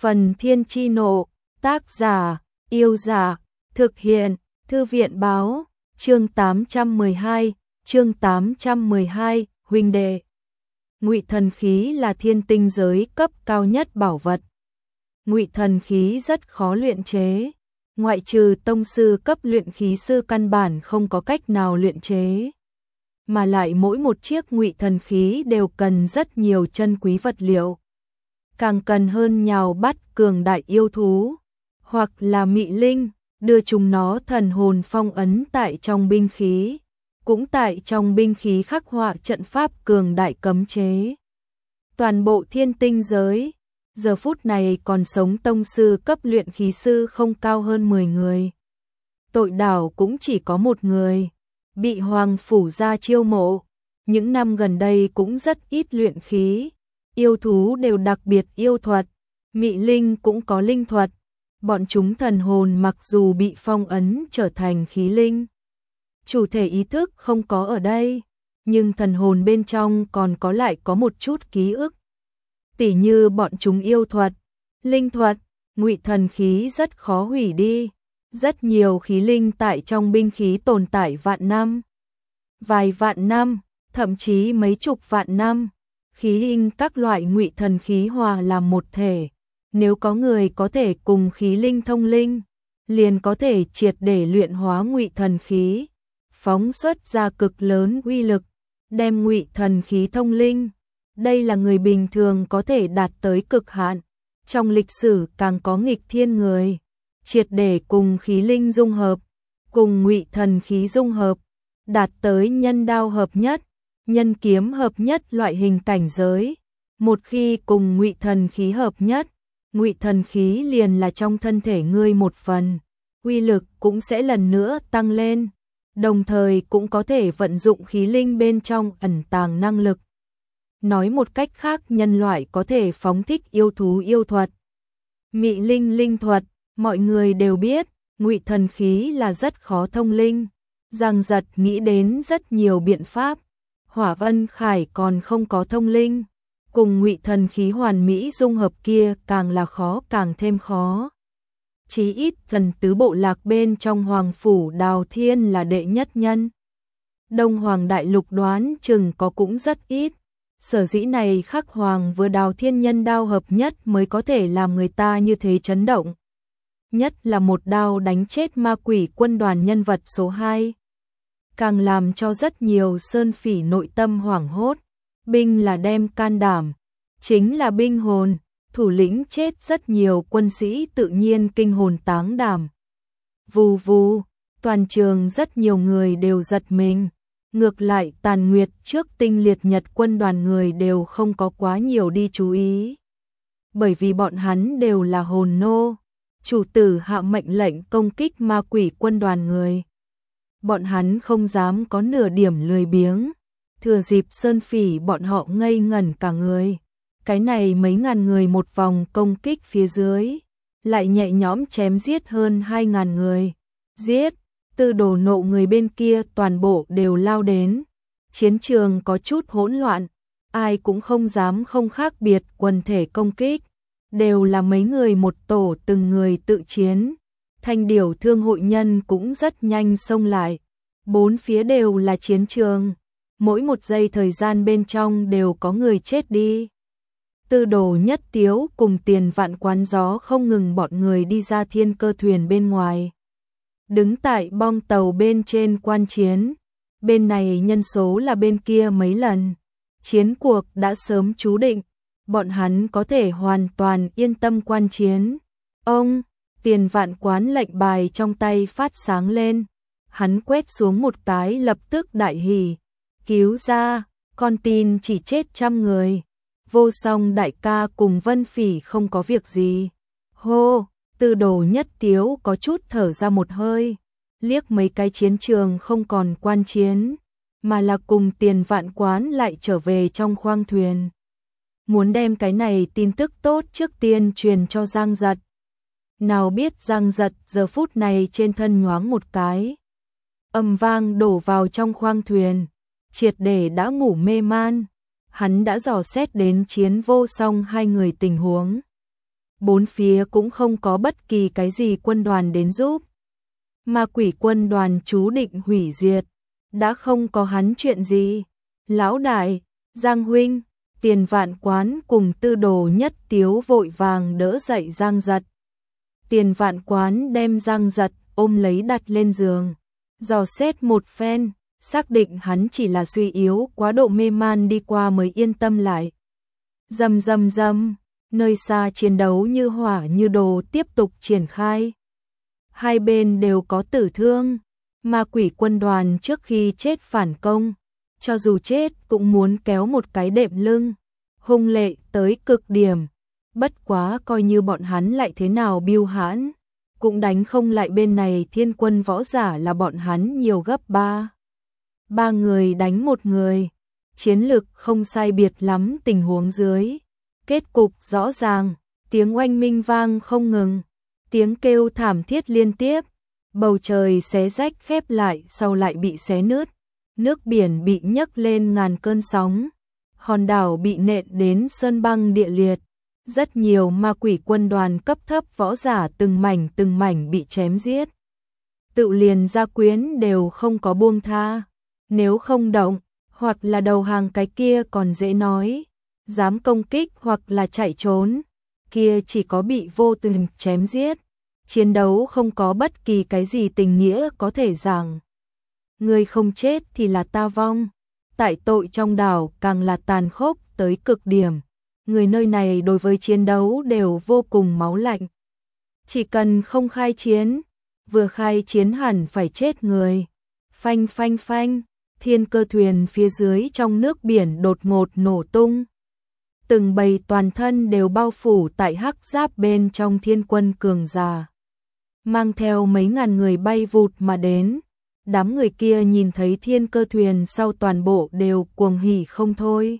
Phần Thiên Chi Nộ, tác giả, Yêu Giả, thực hiện, Thư viện báo, chương 812, huynh đệ. Ngụy thần khí là thiên tinh giới cấp cao nhất bảo vật. Ngụy thần khí rất khó luyện chế, ngoại trừ tông sư cấp luyện khí sư căn bản không có cách nào luyện chế. Mà lại mỗi một chiếc ngụy thần khí đều cần rất nhiều chân quý vật liệu. Càng cần hơn nhào bắt cường đại yêu thú, hoặc là mị linh, đưa chúng nó thần hồn phong ấn tại trong binh khí, cũng tại trong binh khí khắc họa trận pháp cường đại cấm chế. Toàn bộ thiên tinh giới, giờ phút này còn sống tông sư cấp luyện khí sư không cao hơn 10 người. Tội đảo cũng chỉ có một người, bị Hoàng Phủ gia chiêu mộ, những năm gần đây cũng rất ít luyện khí. Yêu thú đều đặc biệt yêu thuật, mị linh cũng có linh thuật, bọn chúng thần hồn mặc dù bị phong ấn trở thành khí linh. Chủ thể ý thức không có ở đây, nhưng thần hồn bên trong còn có một chút ký ức. Tỉ như bọn chúng yêu thuật, linh thuật, ngụy thần khí rất khó hủy đi, rất nhiều khí linh tại trong binh khí tồn tại vạn năm. Vài vạn năm, thậm chí mấy chục vạn năm. Khí linh các loại ngụy thần khí hòa làm một thể, nếu có người có thể cùng khí linh thông linh, liền có thể triệt để luyện hóa ngụy thần khí, phóng xuất ra cực lớn uy lực, đem ngụy thần khí thông linh. Đây là người bình thường có thể đạt tới cực hạn, trong lịch sử càng có nghịch thiên người, triệt để cùng khí linh dung hợp, cùng ngụy thần khí dung hợp, đạt tới nhân đao hợp nhất, nhân kiếm hợp nhất loại hình cảnh giới. Một khi cùng ngụy thần khí hợp nhất, ngụy thần khí liền là trong thân thể ngươi một phần, uy lực cũng sẽ lần nữa tăng lên, đồng thời cũng có thể vận dụng khí linh bên trong ẩn tàng năng lực. Nói một cách khác, nhân loại có thể phóng thích yêu thú yêu thuật, mị linh linh thuật, mọi người đều biết, ngụy thần khí là rất khó thông linh. Giang Giật nghĩ đến rất nhiều biện pháp. Hỏa Vân Khải còn không có thông linh, cùng ngụy thần khí hoàn mỹ dung hợp kia càng là khó, càng thêm khó. Chí ít thần tứ bộ lạc bên trong Hoàng Phủ Đào Thiên là đệ nhất nhân. Đông Hoàng Đại Lục đoán chừng có cũng rất ít. Sở dĩ này Khắc Hoàng vừa Đào Thiên nhân đao hợp nhất mới có thể làm người ta như thế chấn động. Nhất là một đao đánh chết ma quỷ quân đoàn nhân vật số 2. Càng làm cho rất nhiều sơn phỉ nội tâm hoảng hốt. Binh là đem can đảm, chính là binh hồn, thủ lĩnh chết rất nhiều quân sĩ tự nhiên kinh hồn táng đảm. Vù vù, toàn trường rất nhiều người đều giật mình. Ngược lại Tàn Nguyệt trước Tinh Liệt Nhật quân đoàn người đều không có quá nhiều đi chú ý. Bởi vì bọn hắn đều là hồn nô, chủ tử hạ mệnh lệnh công kích ma quỷ quân đoàn người. Bọn hắn không dám có nửa điểm lười biếng, thừa dịp sơn phỉ bọn họ ngây ngẩn cả người. Cái này mấy ngàn người một vòng công kích phía dưới, lại nhẹ nhõm chém giết hơn 2.000 người. Giết, Tư Đồ Nộ người bên kia toàn bộ đều lao đến. Chiến trường có chút hỗn loạn, ai cũng không dám không khác biệt quần thể công kích. Đều là mấy người một tổ từng người tự chiến. Thanh Điểu Thương hội nhân cũng rất nhanh xông lại. Bốn phía đều là chiến trường. Mỗi một giây thời gian bên trong đều có người chết đi. Tư Đồ Nhất Tiếu cùng Tiền Vạn Quán Gió không ngừng bọn người đi ra thiên cơ thuyền bên ngoài. Đứng tại bong tàu bên trên quan chiến. Bên này nhân số là bên kia mấy lần. Chiến cuộc đã sớm chú định. Bọn hắn có thể hoàn toàn yên tâm quan chiến. Ông, Tiền Vạn Quán lệnh bài trong tay phát sáng lên. Hắn quét xuống một cái lập tức đại hỉ. Cứu ra, con tin chỉ chết 100 người. Vô Song đại ca cùng Vân Phỉ không có việc gì. Hô, Tư Đồ Nhất Tiếu có chút thở ra một hơi. Liếc mấy cái chiến trường không còn quan chiến, mà là cùng Tiền Vạn Quán lại trở về trong khoang thuyền. Muốn đem cái này tin tức tốt trước tiên truyền cho Giang Giật. Nào biết Giang Giật giờ phút này trên thân nhoáng một cái. Âm vang đổ vào trong khoang thuyền, triệt để đã ngủ mê man. Hắn đã dò xét đến Chiến Vô Song hai người tình huống. bốn phía cũng không có bất kỳ cái gì quân đoàn đến giúp. Ma quỷ quân đoàn chú định hủy diệt, đã không có hắn chuyện gì. Lão đại, Giang huynh, Tiền Vạn Quán cùng Tư Đồ Nhất Tiếu vội vàng đỡ dậy Giang Giật. Tiền Vạn Quán đem Giang Giật ôm lấy đặt lên giường, dò xét một phen, xác định hắn chỉ là suy yếu quá độ mê man đi qua mới yên tâm lại. Rầm rầm rầm, nơi xa chiến đấu như hỏa như đồ tiếp tục triển khai. Hai bên đều có tử thương, ma quỷ quân đoàn trước khi chết phản công, cho dù chết cũng muốn kéo một cái đệm lưng, hung lệ tới cực điểm. Bất quá coi như bọn hắn lại thế nào biêu hãn, cũng đánh không lại bên này thiên quân võ giả là bọn hắn nhiều gấp 3. 3 người đánh một người, chiến lực không sai biệt lắm tình huống dưới. Kết cục rõ ràng, tiếng oanh minh vang không ngừng, tiếng kêu thảm thiết liên tiếp, bầu trời xé rách khép lại sau lại bị xé nứt, nước biển bị nhấc lên ngàn cơn sóng, hòn đảo bị nện đến sơn băng địa liệt. Rất nhiều ma quỷ quân đoàn cấp thấp võ giả từng mảnh bị chém giết. Tự liền gia quyến đều không có buông tha. Nếu không động, hoặc là đầu hàng cái kia còn dễ nói. Dám công kích hoặc là chạy trốn, kia chỉ có bị vô tình chém giết. Chiến đấu không có bất kỳ cái gì tình nghĩa có thể rằng. Người không chết thì là ta vong. Tại tội trong đảo càng là tàn khốc tới cực điểm. Người nơi này đối với chiến đấu đều vô cùng máu lạnh. Chỉ cần không khai chiến, vừa khai chiến hẳn phải chết người. Phanh phanh phanh, thiên cơ thuyền phía dưới trong nước biển đột ngột nổ tung. Từng bầy toàn thân đều bao phủ tại hắc giáp bên trong thiên quân cường giả. Mang theo mấy ngàn người bay vụt mà đến. Đám người kia nhìn thấy thiên cơ thuyền sau toàn bộ đều cuồng hỉ không thôi.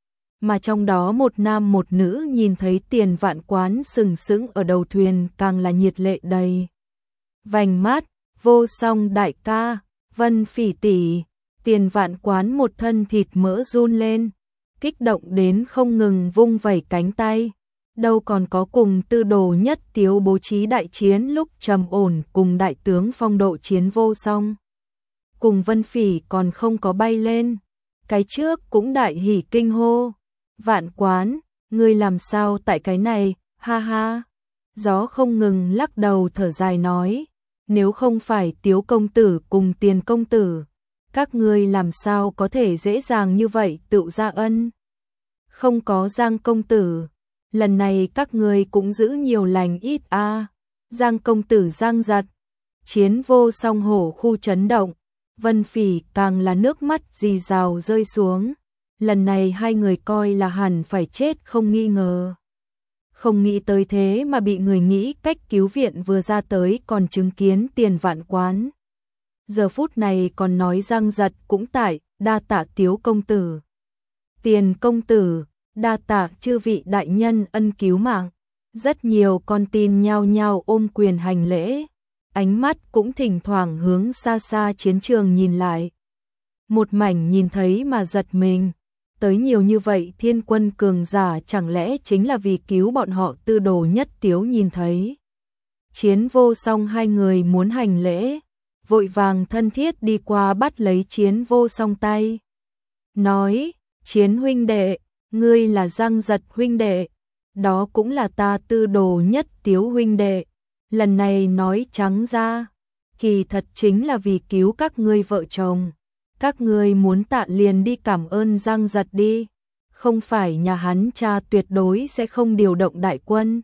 Mà trong đó một nam một nữ nhìn thấy Tiền Vạn Quán sừng sững ở đầu thuyền càng là nhiệt lệ đầy. Vành mắt, Vô Song đại ca, Vân Phỉ tỷ, Tiền Vạn Quán một thân thịt mỡ run lên, kích động đến không ngừng vung vẩy cánh tay. Đâu còn có cùng Tư Đồ Nhất Tiếu bố trí đại chiến lúc trầm ổn cùng đại tướng phong độ chiến Vô Song. Cùng Vân Phỉ còn không có bay lên, cái trước cũng đại hỉ kinh hô. Vạn Quán, ngươi làm sao tại cái này, ha ha. Gió không ngừng lắc đầu thở dài nói, nếu không phải Tiếu công tử cùng Tiền công tử, các ngươi làm sao có thể dễ dàng như vậy tự ra ân. Không có Giang công tử, lần này các ngươi cũng giữ nhiều lành ít a. Giang công tử Giang Giật, chiến Vô Song hổ khu chấn động, Vân Phỉ càng là nước mắt rì rào rơi xuống. Lần này hai người coi là hẳn phải chết không nghi ngờ. Không nghĩ tới thế mà bị người nghĩ cách cứu viện vừa ra tới còn chứng kiến Tiền Vạn Quán. Giờ phút này còn nói Giang Giật cũng tại, đa tạ Tiếu công tử. Tiền công tử, đa tạ chư vị đại nhân ân cứu mạng. Rất nhiều con tin nhao nhao ôm quyền hành lễ. Ánh mắt cũng thỉnh thoảng hướng xa xa chiến trường nhìn lại. Một mảnh nhìn thấy mà giật mình. Tới nhiều như vậy thiên quân cường giả chẳng lẽ chính là vì cứu bọn họ Tư Đồ Nhất Tiếu nhìn thấy. Chiến Vô Song hai người muốn hành lễ, vội vàng thân thiết đi qua bắt lấy Chiến Vô Song tay. Nói, Chiến huynh đệ, ngươi là Giang Giật huynh đệ, đó cũng là ta Tư Đồ Nhất Tiếu huynh đệ. Lần này nói trắng ra, kỳ thật chính là vì cứu các ngươi vợ chồng. Các ngươi muốn tạ liền đi cảm ơn Giang Giật đi, không phải nhà hắn cha tuyệt đối sẽ không điều động đại quân.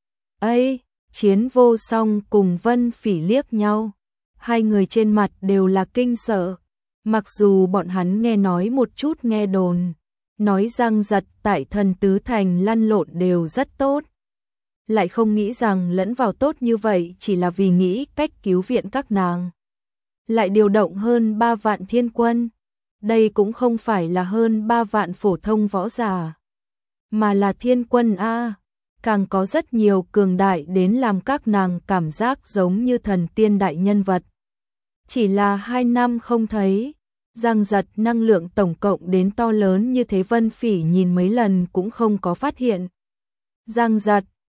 Ây, Chiến Vô Song cùng Vân Phỉ liếc nhau, hai người trên mặt đều là kinh sợ, mặc dù bọn hắn nghe nói một chút nghe đồn, nói Giang Giật tại Thần Tứ Thành lăn lộn đều rất tốt. Lại không nghĩ rằng lẫn vào tốt như vậy chỉ là vì nghĩ cách cứu viện các nàng. Lại điều động hơn 3 vạn thiên quân. Đây cũng không phải là hơn 3 vạn phổ thông võ giả, mà là thiên quân A. Càng có rất nhiều cường đại đến làm các nàng cảm giác giống như thần tiên đại nhân vật. Chỉ là 2 năm không thấy, Giang Giật năng lượng tổng cộng đến to lớn như thế Vân Phỉ nhìn mấy lần cũng không có phát hiện. Giang Giật,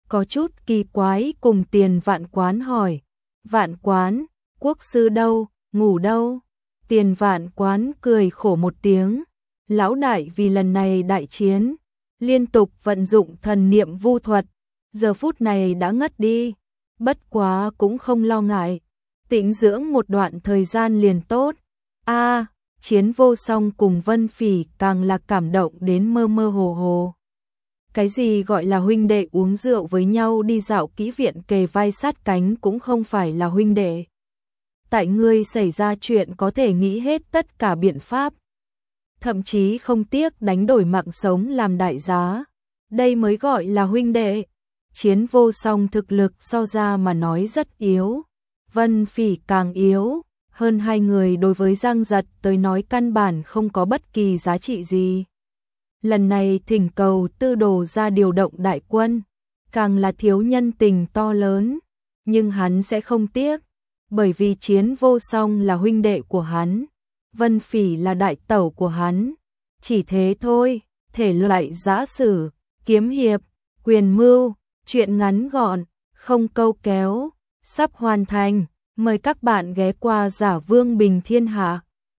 có chút kỳ quái cùng Tiền Vạn Quán hỏi. Vạn Quán, quốc sư đâu, ngủ đâu? Tiền Vạn Quán cười khổ một tiếng. Lão đại vì lần này đại chiến, liên tục vận dụng thần niệm vu thuật, giờ phút này đã ngất đi. Bất quá cũng không lo ngại, tĩnh dưỡng một đoạn thời gian liền tốt. Chiến Vô Song cùng Vân Phỉ càng là cảm động đến mơ mơ hồ hồ. Cái gì gọi là huynh đệ uống rượu với nhau đi dạo kỹ viện kề vai sát cánh cũng không phải là huynh đệ. Tại ngươi xảy ra chuyện có thể nghĩ hết tất cả biện pháp, thậm chí không tiếc đánh đổi mạng sống làm đại giá. Đây mới gọi là huynh đệ. Chiến Vô Song thực lực so ra mà nói rất yếu, Vân Phỉ càng yếu, hơn hai người đối với Giang Giật tới nói căn bản không có bất kỳ giá trị gì. Lần này thỉnh cầu Tư Đồ ra điều động đại quân, càng là thiếu nhân tình to lớn, nhưng hắn sẽ không tiếc, bởi vì Chiến Vô Song là huynh đệ của hắn, Vân Phỉ là đại tẩu của hắn. Chỉ thế thôi, thể loại giã sử, kiếm hiệp, quyền mưu, chuyện ngắn gọn, không câu kéo, sắp hoàn thành. Mời các bạn ghé qua Giả Vương Bình Thiên Hạ.